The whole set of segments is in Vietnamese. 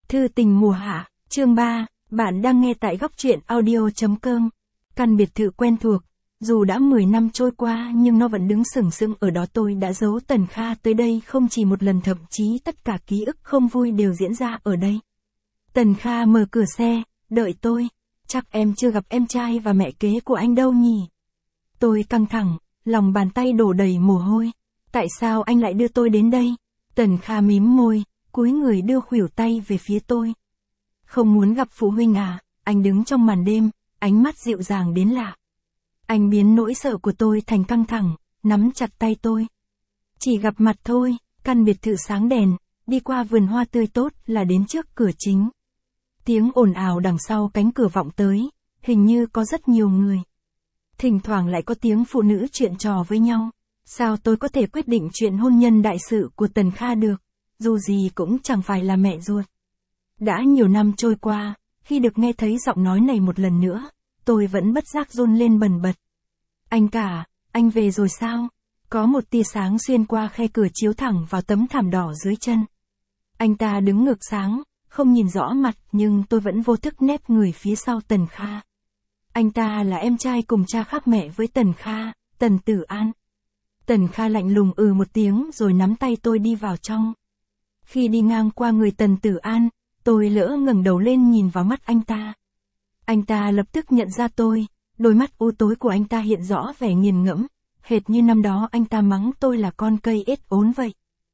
Thư tình mùa hạ, chương 3, bạn đang nghe tại góc truyện audio.com. Căn biệt thự quen thuộc, dù đã 10 năm trôi qua nhưng nó vẫn đứng sừng sững ở đó. Tôi đã giấu Tần Kha tới đây không chỉ một lần, thậm chí tất cả ký ức không vui đều diễn ra ở đây. Tần Kha mở cửa xe, đợi tôi. Chắc em chưa gặp em trai và mẹ kế của anh đâu nhỉ? Tôi căng thẳng, lòng bàn tay đổ đầy mồ hôi. Tại sao anh lại đưa tôi đến đây? Tần Kha mím môi, cúi người đưa khuỷu tay về phía tôi. Không muốn gặp phụ huynh à? Anh đứng trong màn đêm, ánh mắt dịu dàng đến lạ. Anh biến nỗi sợ của tôi thành căng thẳng, nắm chặt tay tôi. Chỉ gặp mặt thôi. Căn biệt thự sáng đèn, đi qua vườn hoa tươi tốt là đến trước cửa chính. Tiếng ồn ào đằng sau cánh cửa vọng tới, hình như có rất nhiều người. Thỉnh thoảng lại có tiếng phụ nữ chuyện trò với nhau. Sao tôi có thể quyết định chuyện hôn nhân đại sự của Tần Kha được? Dù gì cũng chẳng phải là mẹ ruột. Đã nhiều năm trôi qua, khi được nghe thấy giọng nói này một lần nữa, tôi vẫn bất giác run lên bần bật. Anh cả, anh về rồi sao? Có một tia sáng xuyên qua khe cửa chiếu thẳng vào tấm thảm đỏ dưới chân. Anh ta đứng ngược sáng, không nhìn rõ mặt nhưng tôi vẫn vô thức nép người phía sau Tần Kha. Anh ta là em trai cùng cha khác mẹ với Tần Kha, Tần Tử An. Tần Kha lạnh lùng một tiếng rồi nắm tay tôi đi vào trong. Khi đi ngang qua người Tần Tử An, tôi lỡ ngẩng đầu lên nhìn vào mắt anh ta. Anh ta lập tức nhận ra tôi, đôi mắt u tối của anh ta hiện rõ vẻ nghiền ngẫm, hệt như năm đó anh ta mắng tôi là con cây ếch ốn vậy.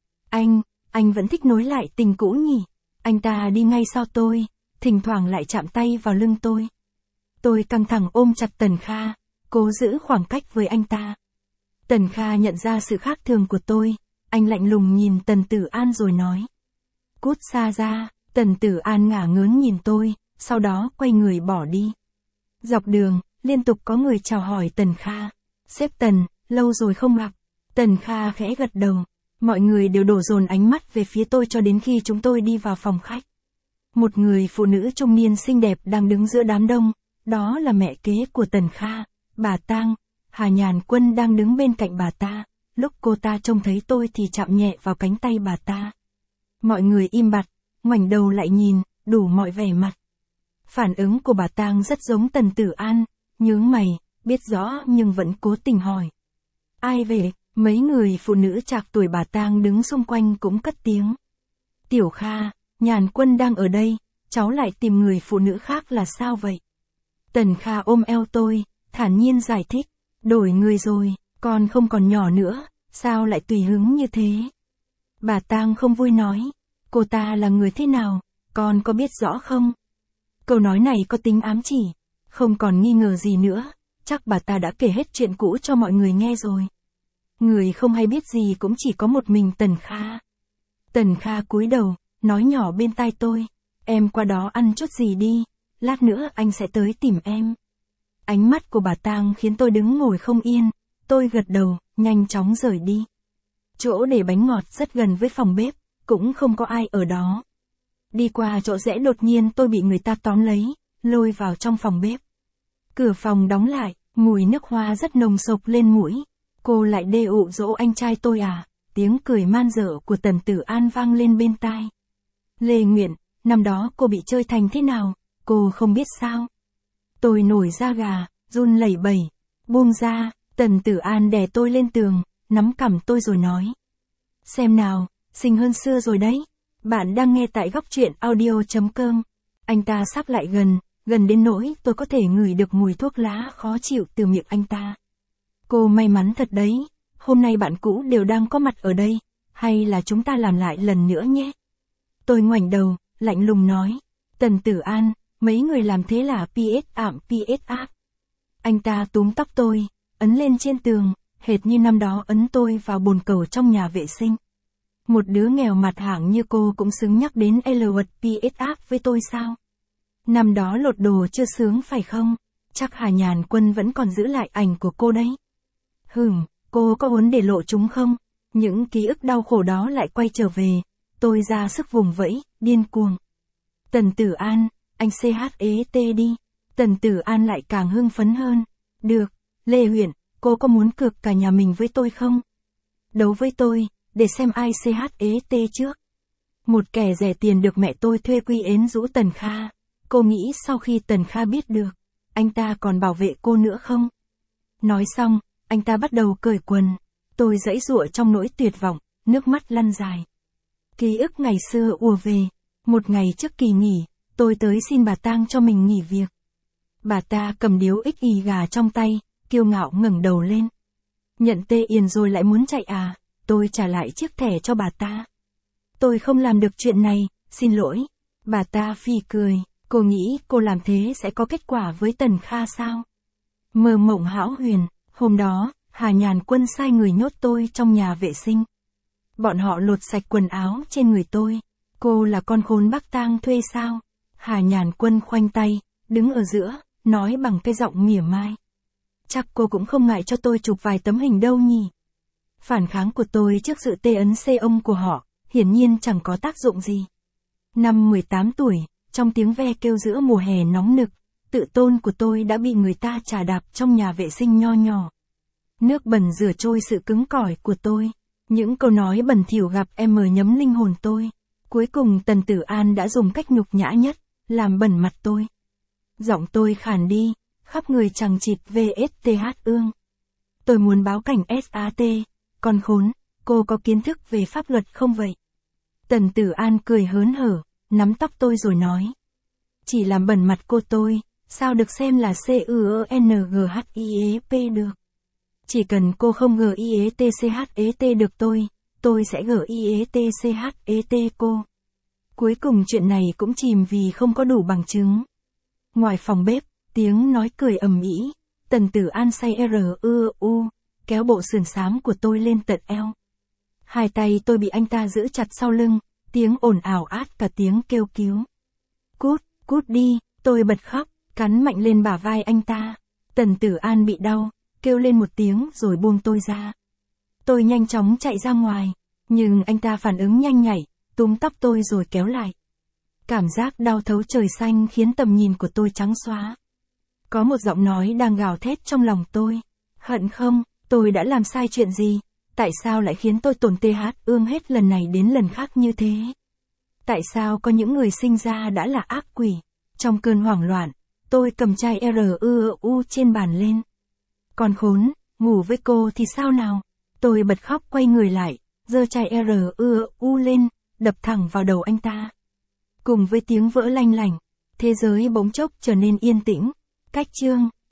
Anh vẫn thích nối lại tình cũ nhỉ? Anh ta đi ngay sau tôi, thỉnh thoảng lại chạm tay vào lưng tôi. Tôi căng thẳng ôm chặt Tần Kha, cố giữ khoảng cách với anh ta. Tần Kha nhận ra sự khác thường của tôi, anh lạnh lùng nhìn Tần Tử An rồi nói. Cút xa ra. Tần Tử An ngả ngớn nhìn tôi, sau đó quay người bỏ đi. Dọc đường, liên tục có người chào hỏi Tần Kha. Sếp Tần, lâu rồi không gặp. Tần Kha khẽ gật đầu. Mọi người đều đổ dồn ánh mắt về phía tôi cho đến khi chúng tôi đi vào phòng khách. Một người phụ nữ trung niên xinh đẹp đang đứng giữa đám đông, đó là mẹ kế của Tần Kha, bà Tang. Hà Nhàn Quân đang đứng bên cạnh bà ta. Lúc cô ta trông thấy tôi thì chạm nhẹ vào cánh tay bà ta. Mọi người im bặt, ngoảnh đầu lại nhìn, đủ mọi vẻ mặt. Phản ứng của bà Tang rất giống Tần Tử An, nhướng mày, biết rõ nhưng vẫn cố tình hỏi. Ai về? Mấy người phụ nữ trạc tuổi bà Tang đứng xung quanh cũng cất tiếng. Tiểu Kha, Nhàn Quân đang ở đây, cháu lại tìm người phụ nữ khác là sao vậy? Tần Kha ôm eo tôi, thản nhiên giải thích. Đổi người rồi, con không còn nhỏ nữa, sao lại tùy hứng như thế? Bà Tang không vui nói. Cô ta là người thế nào, con có biết rõ không? Câu nói này có tính ám chỉ. Không còn nghi ngờ gì nữa, chắc bà ta đã kể hết chuyện cũ cho mọi người nghe rồi. Người không hay biết gì cũng chỉ có một mình Tần Kha. Tần Kha cúi đầu, nói nhỏ bên tai tôi. Em qua đó ăn chút gì đi, lát nữa anh sẽ tới tìm em. Ánh mắt của bà Tang khiến tôi đứng ngồi không yên. Tôi gật đầu, nhanh chóng rời đi. Chỗ để bánh ngọt rất gần với phòng bếp, cũng không có ai ở đó. Đi qua chỗ rẽ đột nhiên tôi bị người ta tóm lấy, lôi vào trong phòng bếp. Cửa phòng đóng lại, mùi nước hoa rất nồng sộc lên mũi. Cô lại đê ụ dỗ anh trai tôi à? Tiếng cười man dợ của Tần Tử An vang lên bên tai. Lê Nguyện, năm đó cô bị chơi thành thế nào, cô không biết sao? Tôi nổi da gà, run lẩy bẩy. Buông ra. Tần Tử An đè tôi lên tường, nắm cằm tôi rồi nói. Xem nào, xinh hơn xưa rồi đấy. Bạn đang nghe tại góc truyện audio.com. Anh ta sắp lại gần đến nỗi tôi có thể ngửi được mùi thuốc lá khó chịu từ miệng anh ta. Cô may mắn thật đấy, hôm nay bạn cũ đều đang có mặt ở đây, hay là chúng ta làm lại lần nữa nhé? Tôi ngoảnh đầu, lạnh lùng nói. Tần Tử An, mấy người làm thế là PS ảm PS áp. Anh ta túm tóc tôi, ấn lên trên tường, hệt như năm đó ấn tôi vào bồn cầu trong nhà vệ sinh. Một đứa nghèo mặt hạng như cô cũng xứng nhắc đến L-word PS áp với tôi sao? Năm đó lột đồ chưa sướng phải không? Chắc Hà Nhàn Quân vẫn còn giữ lại ảnh của cô đấy. Cô có muốn để lộ chúng không? Những ký ức đau khổ đó lại quay trở về. Tôi ra sức vùng vẫy, điên cuồng. Tần Tử An, anh CHET đi. Tần Tử An lại càng hưng phấn hơn. Được, Lê Huyền, cô có muốn cược cả nhà mình với tôi không? Đấu với tôi, để xem ai CHET trước. Một kẻ rẻ tiền được mẹ tôi thuê quy ến rũ Tần Kha. Cô nghĩ sau khi Tần Kha biết được, anh ta còn bảo vệ cô nữa không? Nói xong, anh ta bắt đầu cởi quần. Tôi giãy giụa trong nỗi tuyệt vọng, nước mắt lăn dài. Ký ức ngày xưa ùa về. Một ngày trước kỳ nghỉ, tôi tới xin bà tang cho mình nghỉ việc. Bà ta cầm điếu ích ì gà trong tay, kiêu ngạo ngẩng đầu lên. Nhận tê Yền rồi lại muốn chạy à? Tôi trả lại chiếc thẻ cho bà ta. Tôi không làm được chuyện này, xin lỗi. Bà ta phì cười, cô nghĩ cô làm thế sẽ có kết quả với Tần Kha sao? Mơ mộng hão huyền, hôm đó, Hà Nhàn Quân sai người nhốt tôi trong nhà vệ sinh. Bọn họ lột sạch quần áo trên người tôi. Cô là con khốn bác tang thuê sao? Hà Nhàn Quân khoanh tay, đứng ở giữa, nói bằng cái giọng mỉa mai. Chắc cô cũng không ngại cho tôi chụp vài tấm hình đâu nhỉ? Phản kháng của tôi trước sự tê ấn xê ông của họ, hiển nhiên chẳng có tác dụng gì. Năm 18 tuổi, trong tiếng ve kêu giữa mùa hè nóng nực, tự tôn của tôi đã bị người ta chà đạp trong nhà vệ sinh nho nhỏ. Nước bẩn rửa trôi sự cứng cỏi của tôi. Những câu nói bẩn thỉu gặp em nhấm linh hồn tôi. Cuối cùng Tần Tử An đã dùng cách nhục nhã nhất, làm bẩn mặt tôi. Giọng tôi khàn đi, khắp người chằng chịt VSTH ương. Tôi muốn báo cảnh SAT, con khốn, cô có kiến thức về pháp luật không vậy? Tần Tử An cười hớn hở, nắm tóc tôi rồi nói. Chỉ làm bẩn mặt cô tôi, sao được xem là CUNGHIEP được? Chỉ cần cô không GIETCHET được tôi sẽ GIETCHET cô. Cuối cùng chuyện này cũng chìm vì không có đủ bằng chứng. Ngoài phòng bếp, tiếng nói cười ầm ĩ. Tần Tử An say RUU, kéo bộ sườn xám của tôi lên tận eo. Hai tay tôi bị anh ta giữ chặt sau lưng, tiếng ồn ào át cả tiếng kêu cứu. Cút đi, tôi bật khóc, cắn mạnh lên bả vai anh ta. Tần Tử An bị đau, kêu lên một tiếng rồi buông tôi ra. Tôi nhanh chóng chạy ra ngoài, nhưng anh ta phản ứng nhanh nhạy, túm tóc tôi rồi kéo lại. Cảm giác đau thấu trời xanh khiến tầm nhìn của tôi trắng xóa. Có một giọng nói đang gào thét trong lòng tôi. Hận không, tôi đã làm sai chuyện gì? Tại sao lại khiến tôi tổn ương hết lần này đến lần khác như thế? Tại sao có những người sinh ra đã là ác quỷ? Trong cơn hoảng loạn, tôi cầm chai RUU trên bàn lên. Con khốn, ngủ với cô thì sao nào? Tôi bật khóc quay người lại, giơ chai RUU lên, đập thẳng vào đầu anh ta. Cùng với tiếng vỡ lanh lảnh, thế giới bỗng chốc trở nên yên tĩnh. Cách chương